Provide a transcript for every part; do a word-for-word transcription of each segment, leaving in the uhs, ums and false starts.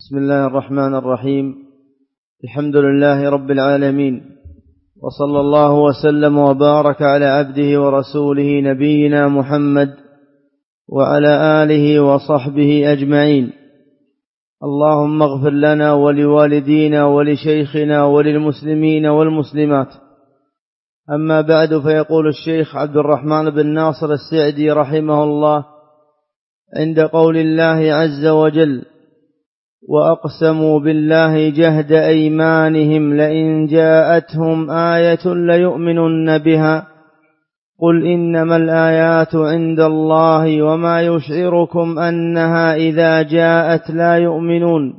بسم الله الرحمن الرحيم. الحمد لله رب العالمين، وصلى الله وسلم وبارك على عبده ورسوله نبينا محمد وعلى آله وصحبه أجمعين. اللهم اغفر لنا ولوالدينا ولشيخنا وللمسلمين والمسلمات. أما بعد، فيقول الشيخ عبد الرحمن بن ناصر السعدي رحمه الله عند قول الله عز وجل: وأقسموا بالله جهد أيمانهم لئن جاءتهم آية ليؤمنن بها قل إنما الآيات عند الله وما يشعركم أنها إذا جاءت لا يؤمنون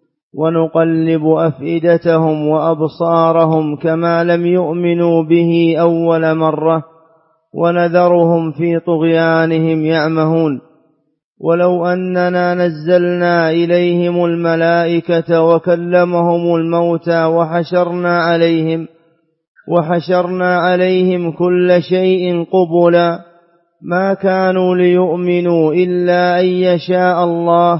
ونقلب أفئدتهم وأبصارهم كما لم يؤمنوا به أول مرة ونذرهم في طغيانهم يعمهون ولو أننا نزلنا إليهم الملائكة وكلمهم الموتى وحشرنا عليهم وحشرنا عليهم كل شيء قبلا ما كانوا ليؤمنوا إلا أن يشاء الله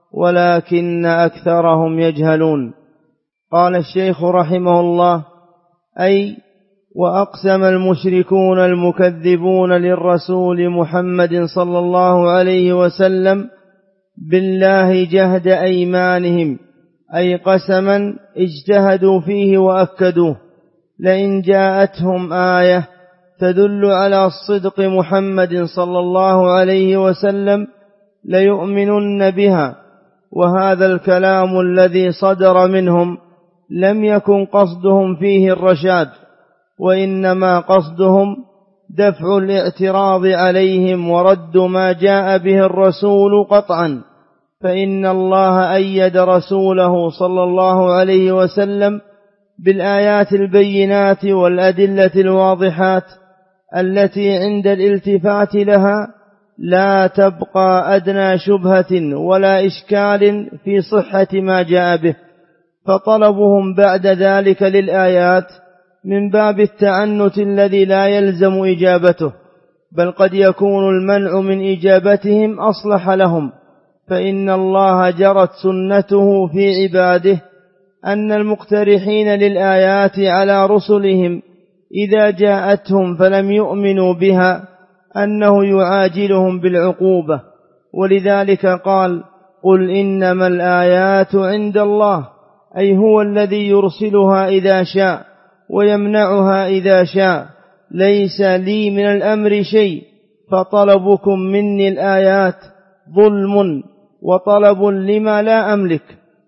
ولكن أكثرهم يجهلون. قال الشيخ رحمه الله: أي وأقسم المشركون المكذبون للرسول محمد صلى الله عليه وسلم بالله جهد أيمانهم، أي قسما اجتهدوا فيه وأكدوه، لئن جاءتهم آية تدل على صدق محمد صلى الله عليه وسلم ليؤمنن بها. وهذا الكلام الذي صدر منهم لم يكن قصدهم فيه الرشاد، وإنما قصدهم دفع الاعتراض عليهم ورد ما جاء به الرسول قطعا، فإن الله أيد رسوله صلى الله عليه وسلم بالآيات البينات والأدلة الواضحات التي عند الالتفات لها لا تبقى أدنى شبهة ولا إشكال في صحة ما جاء به، فطلبهم بعد ذلك للآيات من باب التعنت الذي لا يلزم إجابته، بل قد يكون المنع من إجابتهم أصلح لهم، فإن الله جرت سنته في عباده أن المقترحين للآيات على رسلهم إذا جاءتهم فلم يؤمنوا بها أنه يعاجلهم بالعقوبة، ولذلك قال: قل إنما الآيات عند الله، أي هو الذي يرسلها إذا شاء ويمنعها إذا شاء، ليس لي من الأمر شيء، فطلبكم مني الآيات ظلم وطلب لما لا أملك،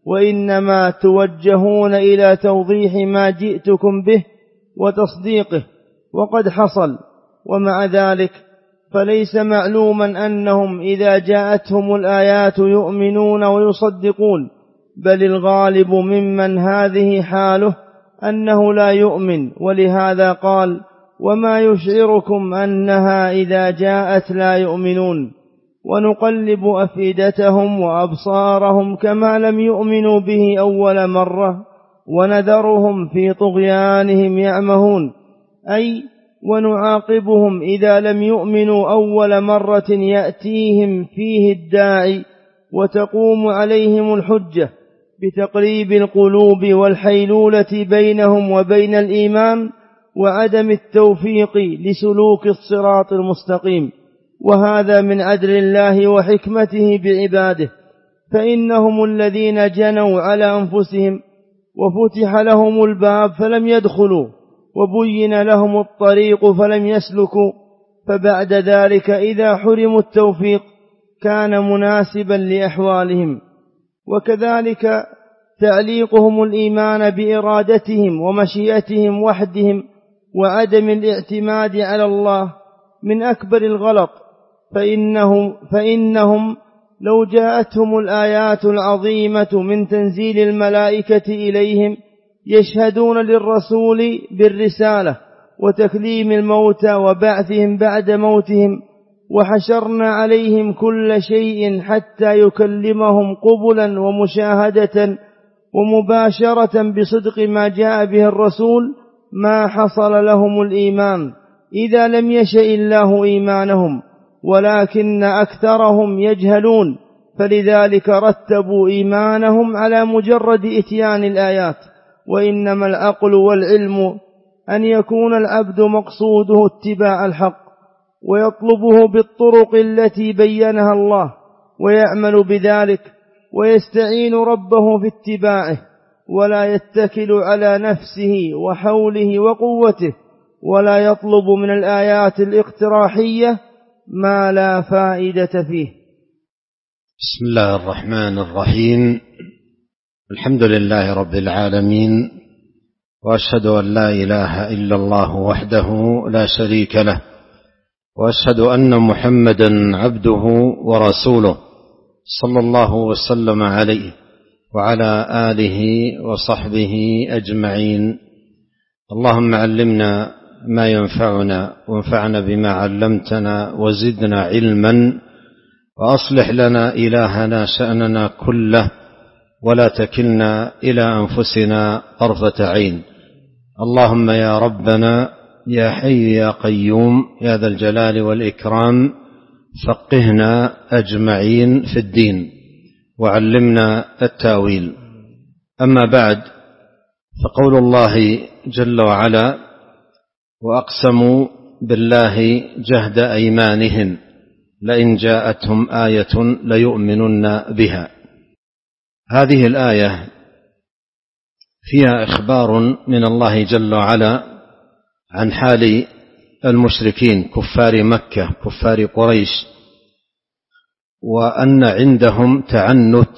وإنما توجهون إلى توضيح ما جئتكم به وتصديقه، وقد حصل. ومع ذلك فليس معلوما أنهم إذا جاءتهم الآيات يؤمنون ويصدقون، بل الغالب ممن هذه حاله أنه لا يؤمن، ولهذا قال: وما يشعركم أنها إذا جاءت لا يؤمنون ونقلب أفئدتهم وأبصارهم كما لم يؤمنوا به أول مرة ونذرهم في طغيانهم يعمهون، أي ونعاقبهم إذا لم يؤمنوا أول مرة يأتيهم فيه الداعي وتقوم عليهم الحجة بتقريب القلوب والحيلولة بينهم وبين الإيمان وعدم التوفيق لسلوك الصراط المستقيم. وهذا من عدل الله وحكمته بعباده، فإنهم الذين جنوا على أنفسهم وفتح لهم الباب فلم يدخلوا وبين لهم الطريق فلم يسلكوا، فبعد ذلك إذا حرموا التوفيق كان مناسبا لأحوالهم. وكذلك تعليقهم الإيمان بإرادتهم ومشيئتهم وحدهم وعدم الاعتماد على الله من أكبر الغلط، فإنهم, فإنهم لو جاءتهم الآيات العظيمة من تنزيل الملائكة إليهم يشهدون للرسول بالرسالة وتكليم الموتى وبعثهم بعد موتهم وحشرنا عليهم كل شيء حتى يكلمهم قبلا ومشاهدة ومباشرة بصدق ما جاء به الرسول، ما حصل لهم الإيمان إذا لم يشأ الله إيمانهم، ولكن أكثرهم يجهلون، فلذلك رتبوا إيمانهم على مجرد إتيان الآيات. وإنما العقل والعلم أن يكون العبد مقصوده اتباع الحق ويطلبه بالطرق التي بينها الله ويعمل بذلك ويستعين ربه في اتباعه، ولا يتكل على نفسه وحوله وقوته، ولا يطلب من الآيات الاقتراحية ما لا فائدة فيه. بسم الله الرحمن الرحيم. الحمد لله رب العالمين، وأشهد أن لا إله إلا الله وحده لا شريك له، وأشهد أن محمدا عبده ورسوله صلى الله وسلم عليه وعلى آله وصحبه أجمعين. اللهم علمنا ما ينفعنا وانفعنا بما علمتنا وزدنا علما، وأصلح لنا إلهنا شأننا كله، ولا تكلنا إلى أنفسنا طرفة عين. اللهم يا ربنا يا حي يا قيوم يا ذا الجلال والإكرام، فقهنا أجمعين في الدين وعلمنا التاويل. أما بعد، فقول الله جل وعلا: وأقسموا بالله جهد أيمانهم لئن جاءتهم آية ليؤمنن بها. هذه الآية فيها إخبار من الله جل وعلا عن حال المشركين كفار مكة كفار قريش، وأن عندهم تعنت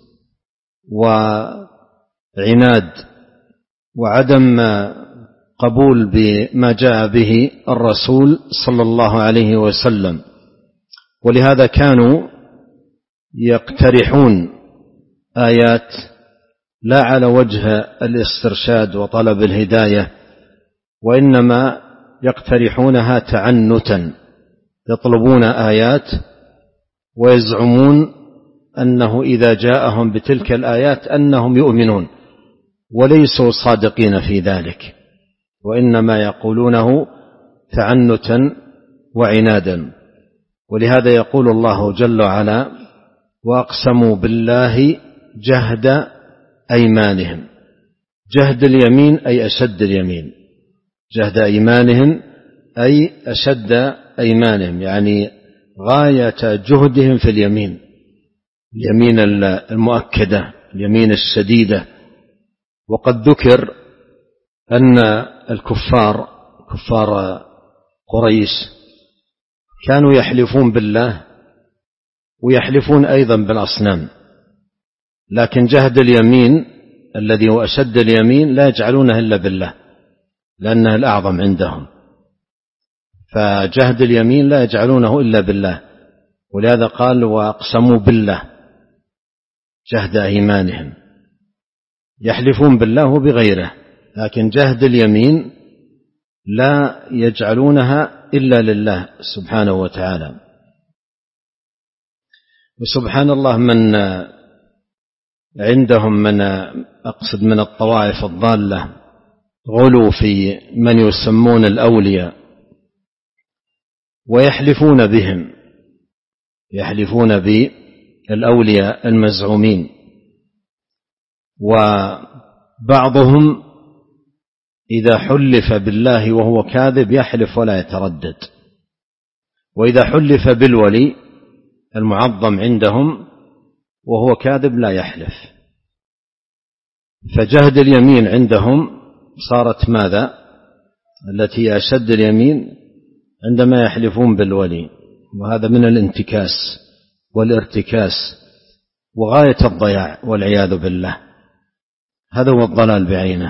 وعناد وعدم قبول بما جاء به الرسول صلى الله عليه وسلم، ولهذا كانوا يقترحون آيات لا على وجه الاسترشاد وطلب الهداية، وإنما يقترحونها تعنتا، يطلبون آيات ويزعمون أنه إذا جاءهم بتلك الآيات أنهم يؤمنون، وليسوا صادقين في ذلك، وإنما يقولونه تعنتا وعنادا. ولهذا يقول الله جل وعلا: وأقسموا بالله جهد أيمانهم. جهد اليمين أي أشد اليمين، جهد أيمانهم أي أشد أيمانهم، يعني غاية جهدهم في اليمين، اليمين المؤكدة، اليمين الشديدة. وقد ذكر أن الكفار كفار قريش كانوا يحلفون بالله ويحلفون أيضا بالأصنام، لكن جهد اليمين الذي هو أشد اليمين لا يجعلونه إلا بالله، لأنه الأعظم عندهم، فجهد اليمين لا يجعلونه إلا بالله. ولهذا قال: وأقسموا بالله جهد أيمانهم، يحلفون بالله وبغيره، لكن جهد اليمين لا يجعلونها إلا لله سبحانه وتعالى. وسبحان الله، من عندهم من أقصد من الطوائف الضالة غلوا في من يسمون الأولياء ويحلفون بهم، يحلفون بالأولياء المزعومين، وبعضهم إذا حلف بالله وهو كاذب يحلف ولا يتردد، وإذا حلف بالولي المعظم عندهم وهو كاذب لا يحلف. فجهد اليمين عندهم صارت ماذا؟ التي أشد اليمين عندما يحلفون بالولي، وهذا من الانتكاس والارتكاس وغاية الضياع والعياذ بالله، هذا هو الضلال بعينه.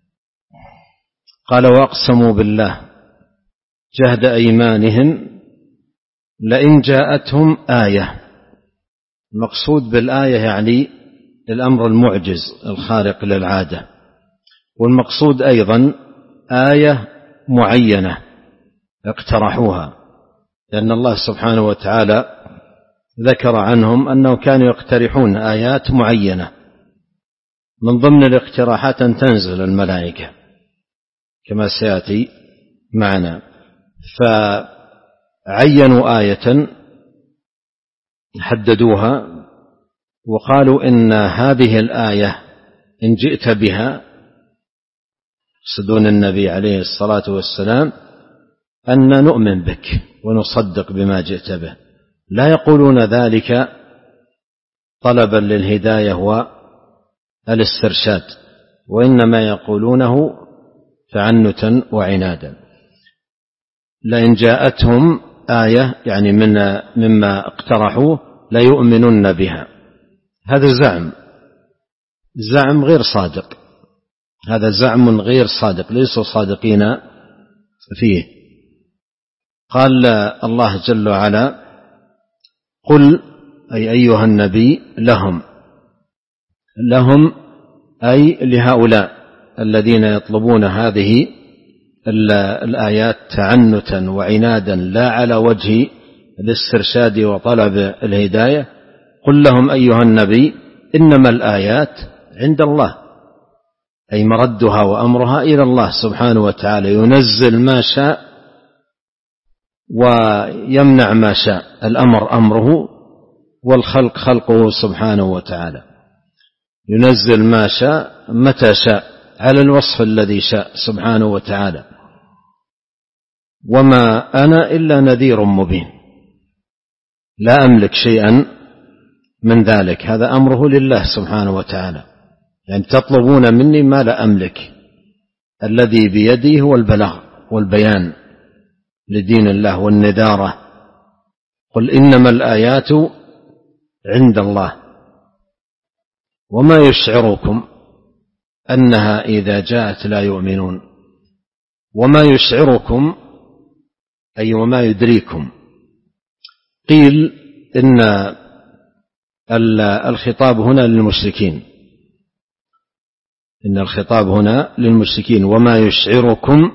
قال: وأقسموا بالله جهد أيمانهم لئن جاءتهم آية. المقصود بالآية يعني الأمر المعجز الخارق للعادة، والمقصود أيضا آية معينة اقترحوها، لأن الله سبحانه وتعالى ذكر عنهم أنه كانوا يقترحون آيات معينة، من ضمن الاقتراحات أن تنزل الملائكة كما سيأتي معنا. فعينوا آية حددوها وقالوا إن هذه الآية إن جئت بها، يقصدون النبي عليه الصلاة والسلام، أن نؤمن بك ونصدق بما جئت به. لا يقولون ذلك طلبا للهداية والاسترشاد، وإنما يقولونه تعنتا وعنادا. لئن جاءتهم آية يعني من مما اقترحوه ليؤمنن بها. هذا زعم زعم غير صادق، هذا زعم غير صادق، ليسوا صادقين فيه. قال الله جل وعلا: قل، أي أيها النبي، لهم لهم أي لهؤلاء الذين يطلبون هذه الآيات تعنتا وعنادا لا على وجه الاسترشاد وطلب الهداية. قل لهم أيها النبي: إنما الآيات عند الله، أي مردها وأمرها إلى الله سبحانه وتعالى، ينزل ما شاء ويمنع ما شاء، الأمر أمره والخلق خلقه سبحانه وتعالى، ينزل ما شاء متى شاء على الوصف الذي شاء سبحانه وتعالى. وما أنا إلا نذير مبين، لا أملك شيئا من ذلك، هذا أمره لله سبحانه وتعالى. يعني تطلبون مني ما لا أملك، الذي بيدي هو البلاغ والبيان لدين الله والنذارة. قل إنما الآيات عند الله وما يشعركم أنها إذا جاءت لا يؤمنون. وما يشعركم أي وما يدريكم. قيل إن الخطاب هنا للمشركين، إن الخطاب هنا للمشركين. وما يشعركم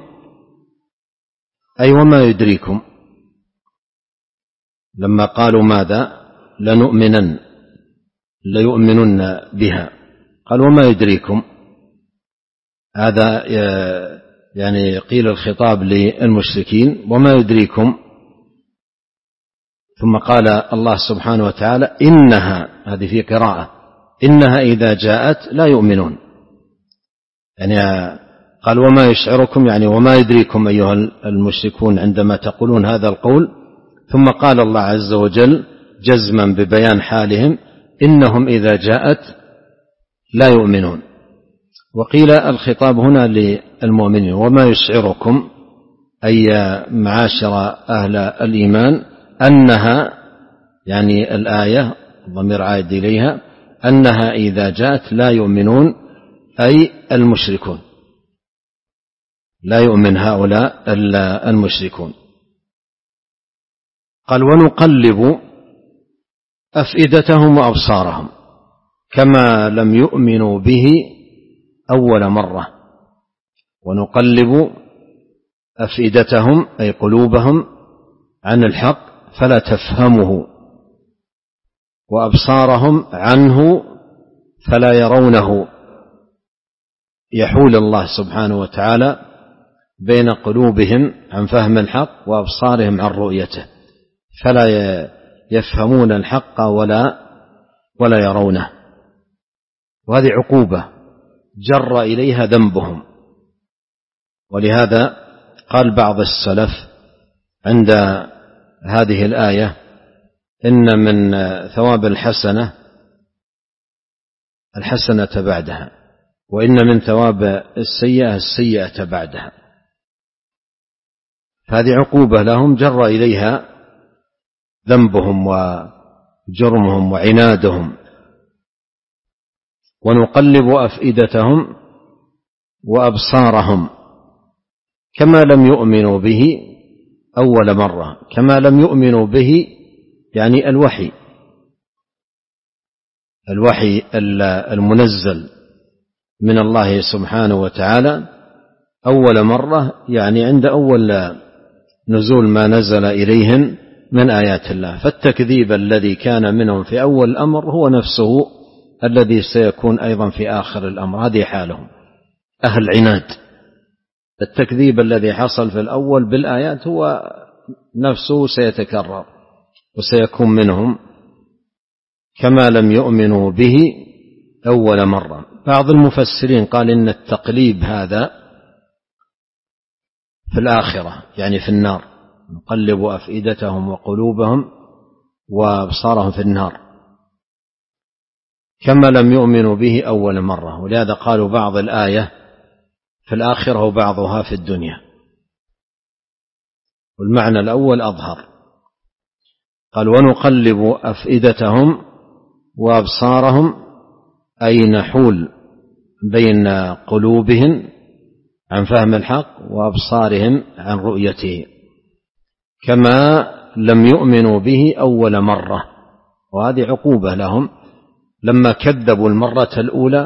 أي وما يدريكم. لما قالوا ماذا؟ لنؤمنن ليؤمنن بها، قال وما يدريكم. هذا يعني قيل الخطاب للمشركين وما يدريكم. ثم قال الله سبحانه وتعالى: إنها، هذه في قراءة، إنها إذا جاءت لا يؤمنون. يعني قال وما يشعركم، يعني وما يدريكم أيها المشركون عندما تقولون هذا القول. ثم قال الله عز وجل جزما ببيان حالهم: إنهم إذا جاءت لا يؤمنون. وقيل الخطاب هنا للمؤمنين. وما يشعركم أي معاشر أهل الإيمان أنها، يعني الآية ضمير عائد إليها، أنها إذا جاءت لا يؤمنون، أي المشركون، لا يؤمن هؤلاء المشركون. قال ونقلب أفئدتهم وأبصارهم كما لم يؤمنوا به أول مرة. ونقلب أفئدتهم أي قلوبهم عن الحق فلا تفهمه، وأبصارهم عنه فلا يرونه. يحول الله سبحانه وتعالى بين قلوبهم عن فهم الحق وأبصارهم عن رؤيته، فلا يفهمون الحق ولا ولا يرونه. وهذه عقوبة جر إليها ذنبهم. ولهذا قال بعض السلف عند هذه الآية: إن من ثواب الحسنة الحسنة بعدها، وإن من ثواب السيئة السيئة بعدها. هذه عقوبة لهم جر إليها ذنبهم وجرمهم وعنادهم. ونقلب أفئدتهم وأبصارهم كما لم يؤمنوا به أول مرة. كما لم يؤمنوا به يعني الوحي، الوحي المنزل من الله سبحانه وتعالى أول مرة، يعني عند أول نزول ما نزل إليهم من آيات الله. فالتكذيب الذي كان منهم في أول الأمر هو نفسه الذي سيكون أيضا في آخر الأمر. هذه حالهم، أهل عناد. التكذيب الذي حصل في الأول بالآيات هو نفسه سيتكرر وسيكون منهم كما لم يؤمنوا به أول مرة. بعض المفسرين قال إن التقليب هذا في الآخرة، يعني في النار، نقلب أفئدتهم وقلوبهم وأبصارهم في النار كما لم يؤمنوا به أول مرة. ولهذا قالوا بعض الآية في الآخرة وبعضها في الدنيا، والمعنى الأول أظهر. قال ونقلب أفئدتهم وأبصارهم، أي نحول بين قلوبهم عن فهم الحق وأبصارهم عن رؤيته كما لم يؤمنوا به أول مرة. وهذه عقوبة لهم لما كذبوا المرة الأولى،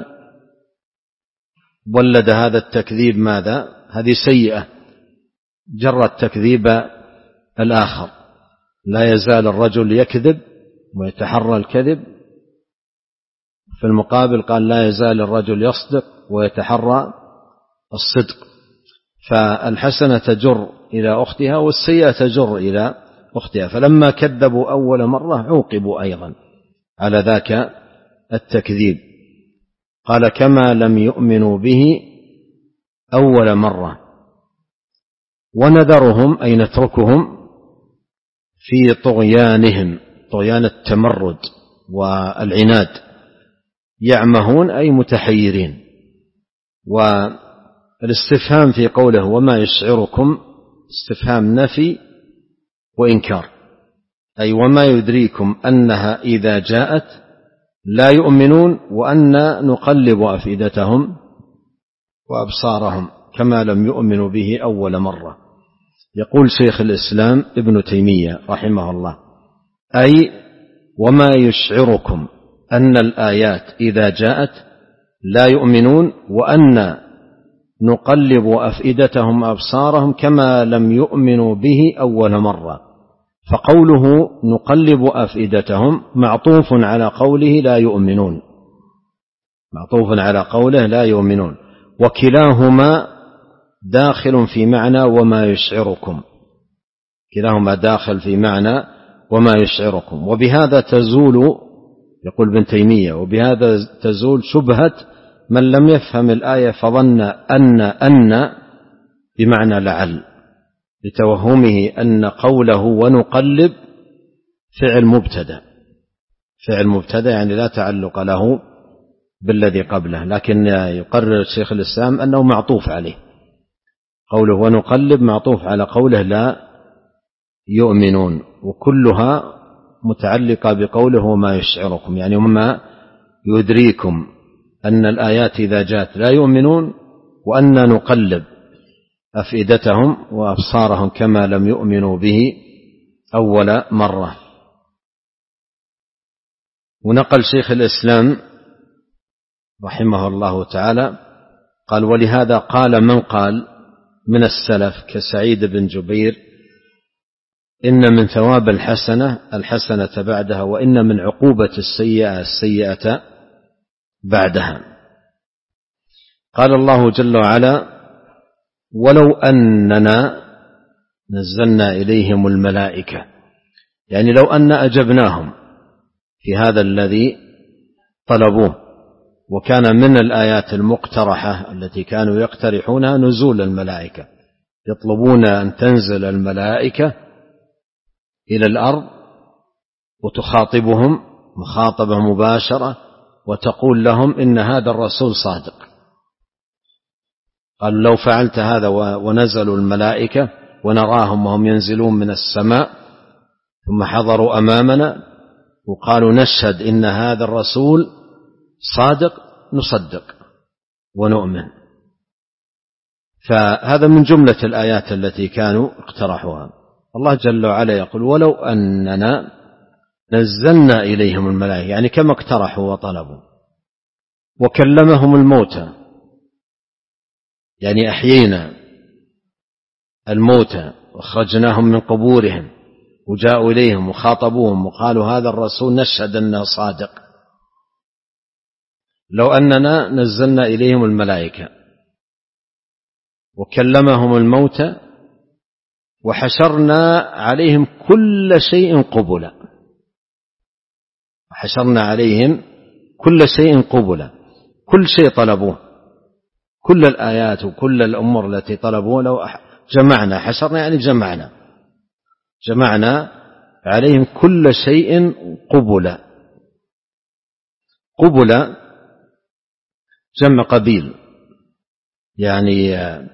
ولد هذا التكذيب ماذا؟ هذه سيئة جرت تكذيب الآخر. لا يزال الرجل يكذب ويتحرى الكذب، في المقابل قال لا يزال الرجل يصدق ويتحرى الصدق. فالحسنة تجر إلى أختها والسيئة تجر إلى أختها، فلما كذبوا أول مرة عوقبوا أيضا على ذاك التكذيب. قال كما لم يؤمنوا به أول مرة. ونذرهم أي نتركهم في طغيانهم، طغيان التمرد والعناد، يعمهون أي متحيرين. والاستفهام في قوله وما يشعركم استفهام نفي وإنكار، أي وما يدريكم أنها إذا جاءت لا يؤمنون وأن نقلب أفئدتهم وأبصارهم كما لم يؤمنوا به أول مرة. يقول شيخ الإسلام ابن تيمية رحمه الله أي وما يشعركم أن الآيات إذا جاءت لا يؤمنون وأن نقلب أفئدتهم وأبصارهم كما لم يؤمنوا به أول مرة. فقوله نقلب أفئدتهم معطوف على قوله لا يؤمنون، معطوف على قوله لا يؤمنون، وكلاهما داخل في معنى وما يشعركم، كلاهما داخل في معنى وما يشعركم. وبهذا تزول، يقول ابن تيمية، وبهذا تزول شبهة من لم يفهم الآية فظن أن أن بمعنى لعل، لتوهمه أن قوله ونقلب فعل مبتدأ، فعل مبتدأ يعني لا تعلق له بالذي قبله، لكن يقرر الشيخ الإسلام أنه معطوف عليه، قوله ونقلب معطوف على قوله لا يؤمنون، وكلها متعلقة بقوله وما يشعركم، يعني وما يدريكم أن الآيات إذا جاءت لا يؤمنون وأن نقلب أفئدتهم وأبصارهم كما لم يؤمنوا به أول مرة. ونقل شيخ الإسلام رحمه الله تعالى قال ولهذا قال من قال من السلف كسعيد بن جبير إن من ثواب الحسنة الحسنة بعدها، وإن من عقوبة السيئة السيئة بعدها. قال الله جل وعلا ولو أننا نزلنا إليهم الملائكة، يعني لو أن أجبناهم في هذا الذي طلبوه. وكان من الآيات المقترحة التي كانوا يقترحونها نزول الملائكة، يطلبون أن تنزل الملائكة إلى الأرض وتخاطبهم مخاطبة مباشرة وتقول لهم إن هذا الرسول صادق. قالوا لو فعلت هذا ونزلوا الملائكة ونراهم وهم ينزلون من السماء ثم حضروا أمامنا وقالوا نشهد إن هذا الرسول صادق نصدق ونؤمن. فهذا من جملة الآيات التي كانوا اقترحوها. الله جل وعلا يقول ولو أننا نزلنا إليهم الملائكة، يعني كما اقترحوا وطلبوا، وكلمهم الموتى، يعني أحيينا الموتى واخرجناهم من قبورهم وجاءوا إليهم وخاطبوهم وقالوا هذا الرسول نشهد أنه صادق. لو أننا نزلنا إليهم الملائكة وكلمهم الموتى وحشرنا عليهم كل شيء قبلا، حشرنا عليهم كل شيء قبلا، كل شيء طلبوه، كل الآيات وكل الأمور التي طلبوه لو جمعنا، حشرنا يعني جمعنا جمعنا عليهم كل شيء قبلا. قبلا جمع قبيل، يعني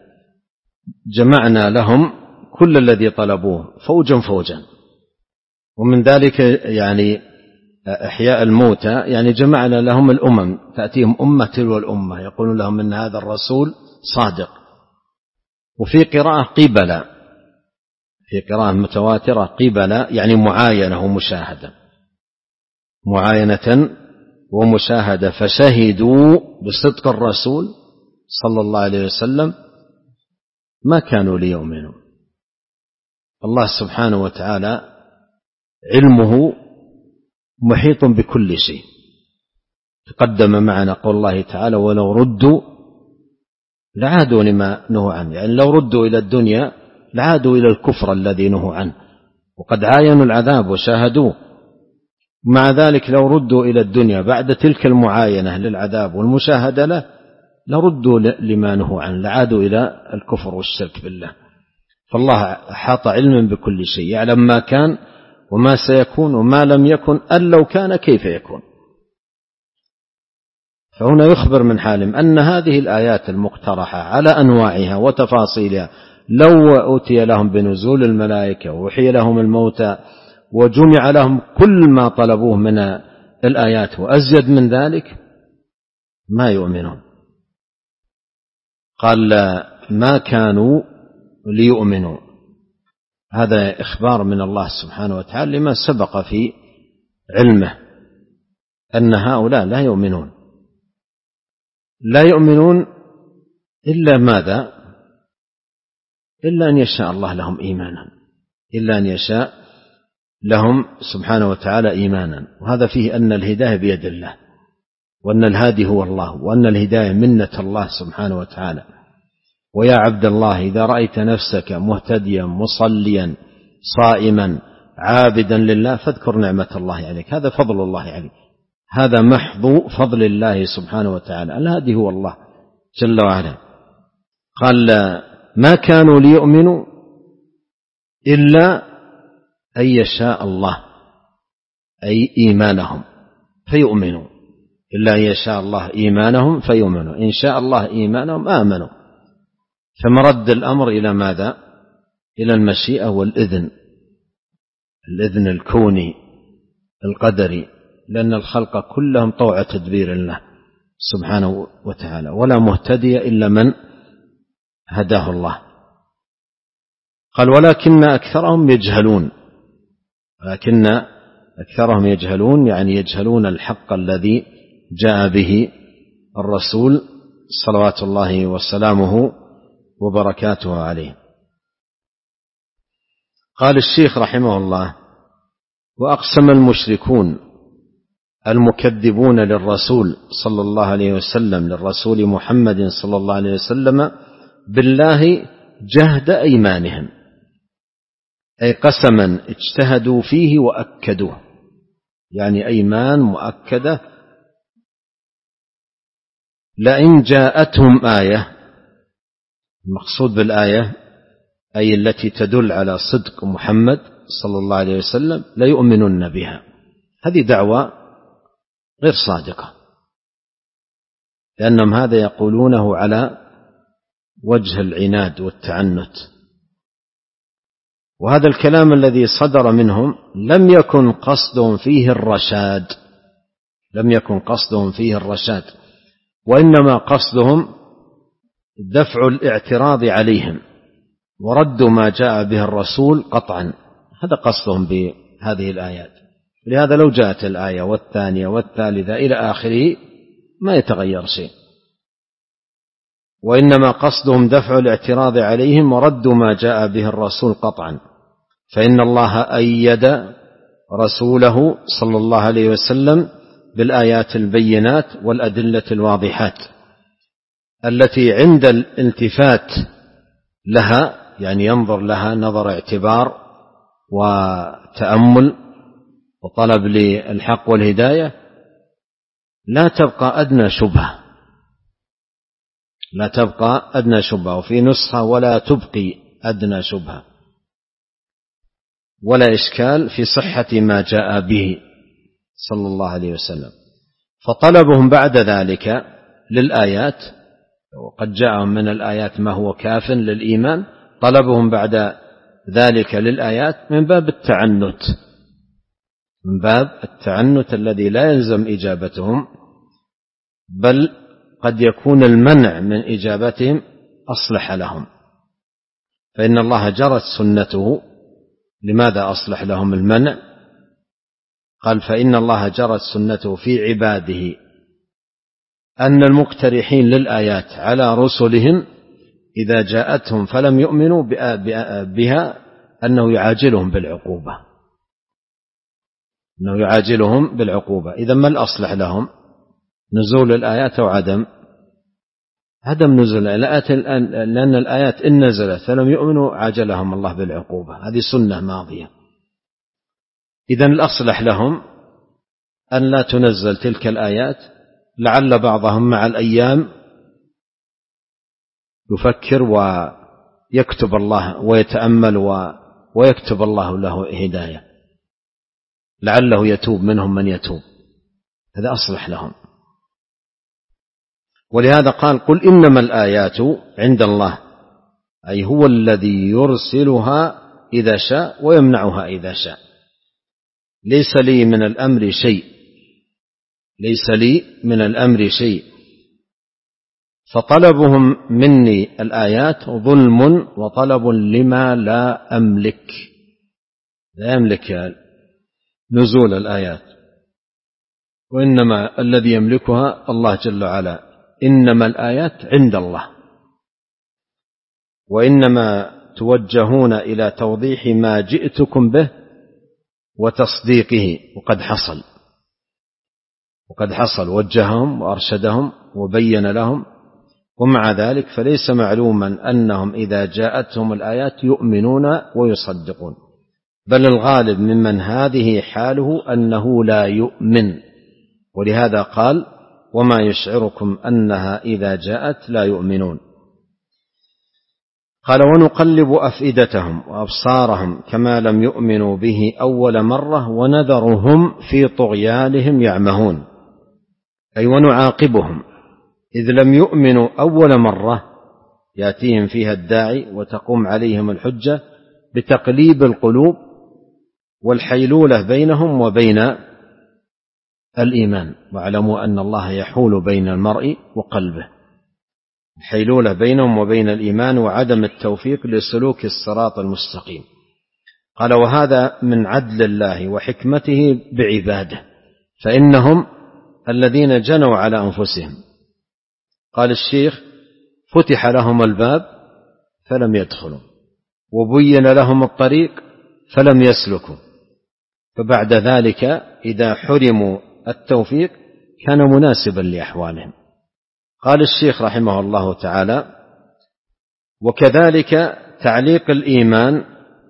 جمعنا لهم كل الذي طلبوه فوجا فوجا. ومن ذلك يعني إحياء الموتى، يعني جمعنا لهم الأمم، تأتيهم أمة تلو الأمة يقولون لهم إن هذا الرسول صادق. وفي قراءة قبلا، في قراءة متواترة قبلا يعني معاينة ومشاهدة، معاينة ومشاهدة، فشهدوا بصدق الرسول صلى الله عليه وسلم ما كانوا ليؤمنوا. الله سبحانه وتعالى علمه محيط بكل شيء. تقدم معنا قول الله تعالى ولو ردوا لعادوا لما نهوا عنه، يعني لو ردوا إلى الدنيا لعادوا إلى الكفر الذي نهوا عنه، وقد عاينوا العذاب وشاهدوه. مع ذلك لو ردوا إلى الدنيا بعد تلك المعاينة للعذاب والمشاهدة له لردوا لما نهوا عنه، لعادوا إلى الكفر والشرك بالله. فالله أحاط علما بكل شيء، يعلم ما كان وما سيكون وما لم يكن، أن لو كان كيف يكون. فهنا يخبر من حالهم أن هذه الآيات المقترحة على أنواعها وتفاصيلها لو أوتي لهم بنزول الملائكة ووحي لهم الموتى وجمع لهم كل ما طلبوه من الآيات وأزيد من ذلك ما يؤمنون. قال ما كانوا ليؤمنوا، هذا إخبار من الله سبحانه وتعالى لما سبق في علمه أن هؤلاء لا يؤمنون، لا يؤمنون إلا ماذا؟ إلا أن يشاء الله لهم إيمانا، إلا أن يشاء لهم سبحانه وتعالى إيمانا. وهذا فيه أن الهداية بيد الله، وأن الهادي هو الله، وأن الهداية منة الله سبحانه وتعالى. ويا عبد الله إذا رأيت نفسك مهتديا مصليا صائما عابدا لله فاذكر نعمة الله عليك، هذا فضل الله عليك، هذا محض فضل الله سبحانه وتعالى، الهادي هو الله جل وعلا. قال ما كانوا ليؤمنوا إلا أن يشاء الله، أي إيمانهم فيؤمنوا، إلا أن يشاء الله إيمانهم فيؤمنوا، إن شاء الله إيمانهم آمنوا. فمرد الأمر إلى ماذا؟ إلى المشيئة والإذن، الإذن الكوني القدري، لأن الخلق كلهم طوع تدبير الله سبحانه وتعالى، ولا مهتدي إلا من هداه الله. قال ولكن أكثرهم يجهلون، ولكن أكثرهم يجهلون يعني يجهلون الحق الذي جاء به الرسول صلوات الله وسلامه وبركاته عليه. قال الشيخ رحمه الله وأقسم المشركون المكذبون للرسول صلى الله عليه وسلم، للرسول محمد صلى الله عليه وسلم، بالله جهد أيمانهم، أي قسما اجتهدوا فيه وأكدوه، يعني أيمان مؤكدة. لئن جاءتهم آية، المقصود بالآية أي التي تدل على صدق محمد صلى الله عليه وسلم ليؤمنن بها. هذه دعوة غير صادقة، لأنهم هذا يقولونه على وجه العناد والتعنت، وهذا الكلام الذي صدر منهم لم يكن قصدهم فيه الرشاد، لم يكن قصدهم فيه الرشاد، وإنما قصدهم دفع الاعتراض عليهم ورد ما جاء به الرسول قطعا، هذا قصدهم بهذه الآيات. لهذا لو جاءت الآية والثانية والثالثة إلى آخره ما يتغير شيء، وإنما قصدهم دفع الاعتراض عليهم ورد ما جاء به الرسول قطعا. فإن الله أيد رسوله صلى الله عليه وسلم بالآيات البينات والأدلة الواضحات التي عند الالتفات لها، يعني ينظر لها نظر اعتبار وتأمل، وطلب للحق والهداية لا تبقى أدنى شبهة، لا تبقى أدنى شبهة، وفي نسخة ولا تبقي أدنى شبهة ولا إشكال في صحة ما جاء به صلى الله عليه وسلم. فطلبهم بعد ذلك للآيات، وقد جاءهم من الآيات ما هو كاف للإيمان، طلبهم بعد ذلك للآيات من باب التعنت، من باب التعنت الذي لا يلزم إجابتهم، بل قد يكون المنع من إجابتهم أصلح لهم، فإن الله جرت سنته. لماذا أصلح لهم المنع؟ قال فإن الله جرت سنته في عباده أن المقترحين للآيات على رسلهم إذا جاءتهم فلم يؤمنوا بها أنه يعاجلهم بالعقوبة، أنه يعاجلهم بالعقوبة. إذا ما الأصلح لهم؟ نزول الآيات أو عدم عدم نزول الآيات، لأن الآيات إن نزلت فلم يؤمنوا عاجلهم الله بالعقوبة، هذه سنة ماضية. إذا الأصلح لهم أن لا تنزل تلك الآيات، لعل بعضهم مع الأيام يفكر ويكتب الله ويتأمل ويكتب الله له هداية، لعله يتوب منهم من يتوب، هذا أصلح لهم. ولهذا قال قل إنما الآيات عند الله، أي هو الذي يرسلها إذا شاء ويمنعها إذا شاء، ليس لي من الأمر شيء، ليس لي من الأمر شيء. فطلبهم مني الآيات ظلم وطلب لما لا أملك، لا يملك نزول الآيات، وإنما الذي يملكها الله جل وعلا. إنما الآيات عند الله، وإنما توجهون إلى توضيح ما جئتكم به وتصديقه، وقد حصل وقد حصل وجههم وأرشدهم وبين لهم، ومع ذلك فليس معلوما أنهم إذا جاءتهم الآيات يؤمنون ويصدقون، بل الغالب ممن هذه حاله أنه لا يؤمن. ولهذا قال وما يشعركم أنها إذا جاءت لا يؤمنون. قال ونقلب أفئدتهم وأبصارهم كما لم يؤمنوا به أول مرة ونذرهم في طغيانهم يعمهون، أي ونعاقبهم إذ لم يؤمنوا أول مرة يأتيهم فيها الداعي وتقوم عليهم الحجة بتقليب القلوب والحيلولة بينهم وبين الإيمان. واعلموا أن الله يحول بين المرء وقلبه، الحيلولة بينهم وبين الإيمان وعدم التوفيق لسلوك الصراط المستقيم. قال وهذا من عدل الله وحكمته بعباده، فإنهم الذين جنوا على أنفسهم. قال الشيخ فتح لهم الباب فلم يدخلوا، وبين لهم الطريق فلم يسلكوا، فبعد ذلك إذا حرموا التوفيق كان مناسبا لأحوالهم. قال الشيخ رحمه الله تعالى وكذلك تعليق الإيمان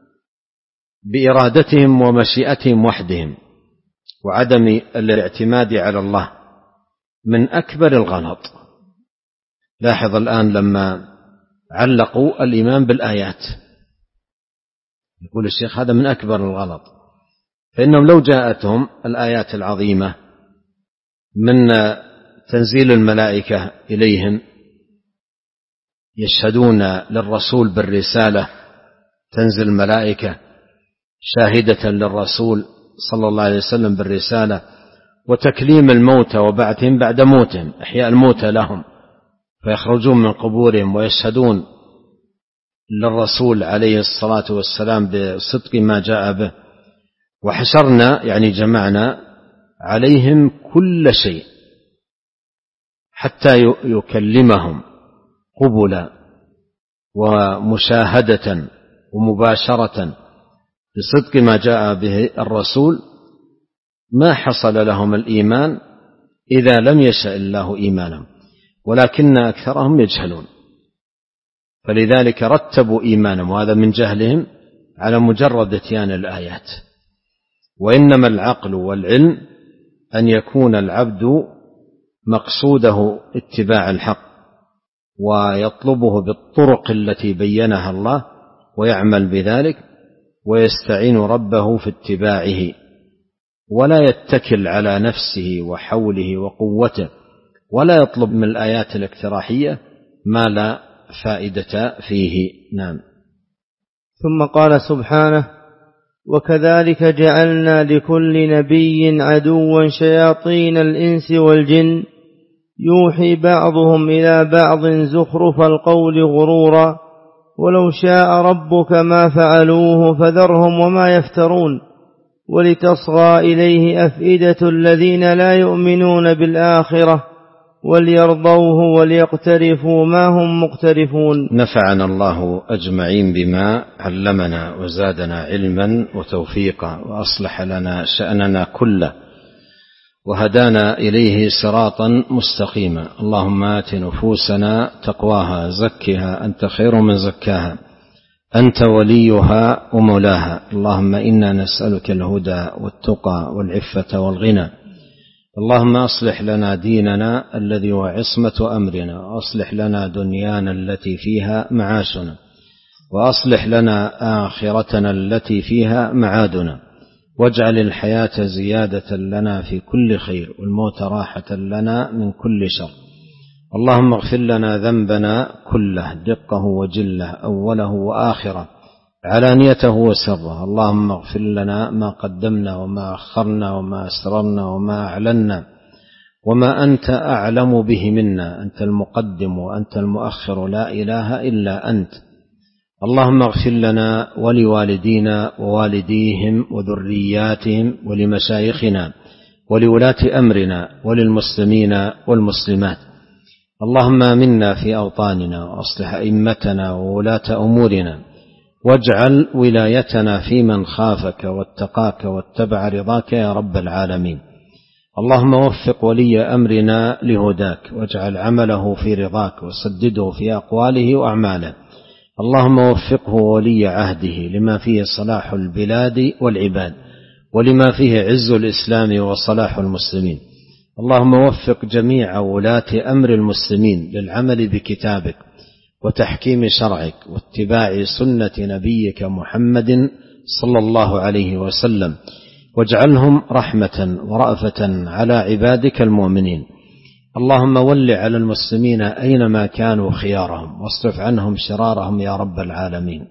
بإرادتهم ومشيئتهم وحدهم وعدم الاعتماد على الله من أكبر الغلط. لاحظ الآن لما علقوا الإيمان بالآيات، يقول الشيخ هذا من أكبر الغلط، فإنهم لو جاءتهم الآيات العظيمة من تنزيل الملائكة إليهم يشهدون للرسول بالرسالة، تنزل الملائكة شاهدة للرسول صلى الله عليه وسلم بالرسالة، وتكليم الموتى وبعثهم بعد موتهم، إحياء الموتى لهم فيخرجون من قبورهم ويشهدون للرسول عليه الصلاة والسلام بصدق ما جاء به، وحشرنا يعني جمعنا عليهم كل شيء حتى يكلمهم قبلا ومشاهدة ومباشرة بصدق ما جاء به الرسول، ما حصل لهم الإيمان إذا لم يشاء الله إيمانهم، ولكن أكثرهم يجهلون، فلذلك رتبوا إيمانهم، وهذا من جهلهم على مجرد اتيان الآيات. وإنما العقل والعلم أن يكون العبد مقصوده اتباع الحق ويطلبه بالطرق التي بينها الله ويعمل بذلك ويستعين ربه في اتباعه، ولا يتكل على نفسه وحوله وقوته، ولا يطلب من الآيات الاقتراحية ما لا فائدة فيه. نعم. ثم قال سبحانه: وكذلك جعلنا لكل نبي عدوا شياطين الإنس والجن يوحي بعضهم إلى بعض زخرف القول غرورا ولو شاء ربك ما فعلوه فذرهم وما يفترون ولتصغى إليه أفئدة الذين لا يؤمنون بالآخرة وليرضوه وليقترفوا ما هم مقترفون. نفعنا الله أجمعين بما علمنا وزادنا علما وتوفيقا وأصلح لنا شأننا كله وهدانا إليه صراطا مستقيما. اللهم آت نفوسنا تقواها زكها أنت خير من زكاها أنت وليها ومولاها. اللهم إنا نسألك الهدى والتقى والعفة والغنى. اللهم أصلح لنا ديننا الذي هو عصمة أمرنا، وأصلح لنا دنيانا التي فيها معاشنا، وأصلح لنا آخرتنا التي فيها معادنا، واجعل الحياة زيادة لنا في كل خير والموت راحة لنا من كل شر. اللهم اغفر لنا ذنبنا كله دقه وجله أوله وآخره علانيته وسره. اللهم اغفر لنا ما قدمنا وما أخرنا وما أسررنا وما أعلنا وما أنت أعلم به منا، أنت المقدم وأنت المؤخر لا إله إلا أنت. اللهم اغفر لنا ولوالدينا ووالديهم وذرياتهم ولمشايخنا ولولاة أمرنا وللمسلمين والمسلمات. اللهم آمنا في أوطاننا وأصلح أئمتنا وولاة أمورنا، واجعل ولايتنا في من خافك واتقاك واتبع رضاك يا رب العالمين. اللهم وفق ولي أمرنا لهداك، واجعل عمله في رضاك وسدده في أقواله وأعماله. اللهم وفقه ولي عهده لما فيه صلاح البلاد والعباد ولما فيه عز الإسلام وصلاح المسلمين. اللهم وفق جميع ولاة أمر المسلمين للعمل بكتابك وتحكيم شرعك واتباع سنة نبيك محمد صلى الله عليه وسلم، واجعلهم رحمة ورأفة على عبادك المؤمنين. اللهم ول على المسلمين أينما كانوا خيارهم واصرف عنهم شرارهم يا رب العالمين.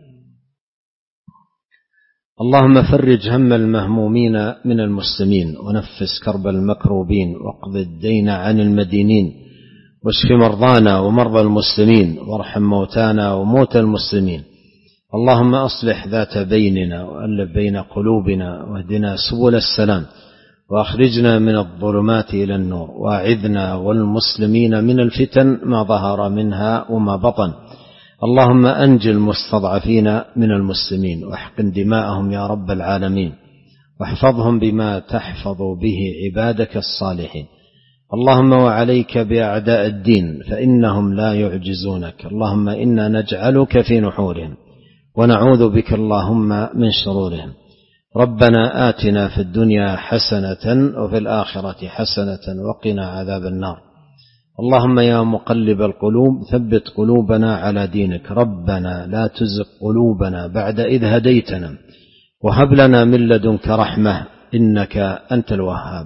اللهم فرج هم المهمومين من المسلمين ونفس كرب المكروبين واقض الدين عن المدينين واشف مرضانا ومرضى المسلمين وارحم موتانا وموتى المسلمين. اللهم أصلح ذات بيننا وألف بين قلوبنا واهدنا سبل السلام وأخرجنا من الظلمات إلى النور، وأعذنا والمسلمين من الفتن ما ظهر منها وما بطن. اللهم أنج المستضعفين من المسلمين واحقن دماءهم يا رب العالمين، واحفظهم بما تحفظ به عبادك الصالحين. اللهم وعليك بأعداء الدين فإنهم لا يعجزونك. اللهم إنا نجعلك في نحورهم ونعوذ بك اللهم من شرورهم. ربنا آتنا في الدنيا حسنة وفي الآخرة حسنة وقنا عذاب النار. اللهم يا مقلب القلوب ثبت قلوبنا على دينك. ربنا لا تزغ قلوبنا بعد إذ هديتنا وهب لنا من لدنك رحمة إنك أنت الوهاب.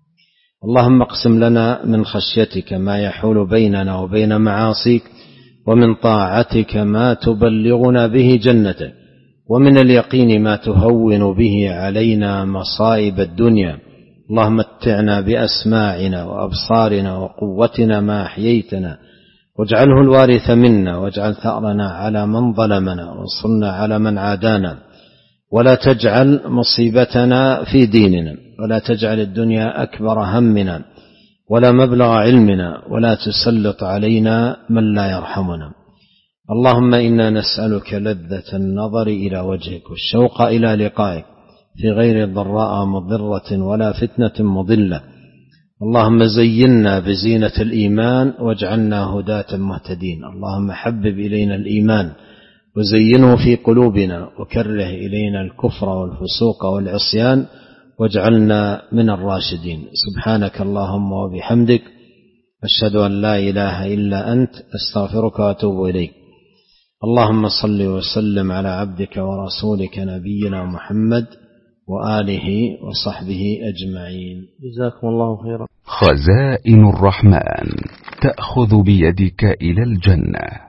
اللهم اقسم لنا من خشيتك ما يحول بيننا وبين معاصيك، ومن طاعتك ما تبلغنا به جنتك، ومن اليقين ما تهون به علينا مصائب الدنيا. اللهم متعنا بأسماعنا وأبصارنا وقوتنا ما أحييتنا، واجعله الوارث منا، واجعل ثأرنا على من ظلمنا، وانصرنا على من عادانا، ولا تجعل مصيبتنا في ديننا، ولا تجعل الدنيا أكبر همنا ولا مبلغ علمنا، ولا تسلط علينا من لا يرحمنا. اللهم إنا نسألك لذة النظر إلى وجهك والشوق إلى لقائك في غير ضراء مضرة ولا فتنة مضلة. اللهم زينا بزينة الإيمان واجعلنا هداة مهتدين. اللهم حبب إلينا الإيمان وزينه في قلوبنا، وكره إلينا الكفر والفسوق والعصيان واجعلنا من الراشدين. سبحانك اللهم وبحمدك، أشهد أن لا إله إلا أنت، أستغفرك وأتوب إليك. اللهم صل وسلم على عبدك ورسولك نبينا محمد وآله وصحبه أجمعين. جزاكم الله خيرا. خزائن الرحمن تأخذ بيدك إلى الجنة.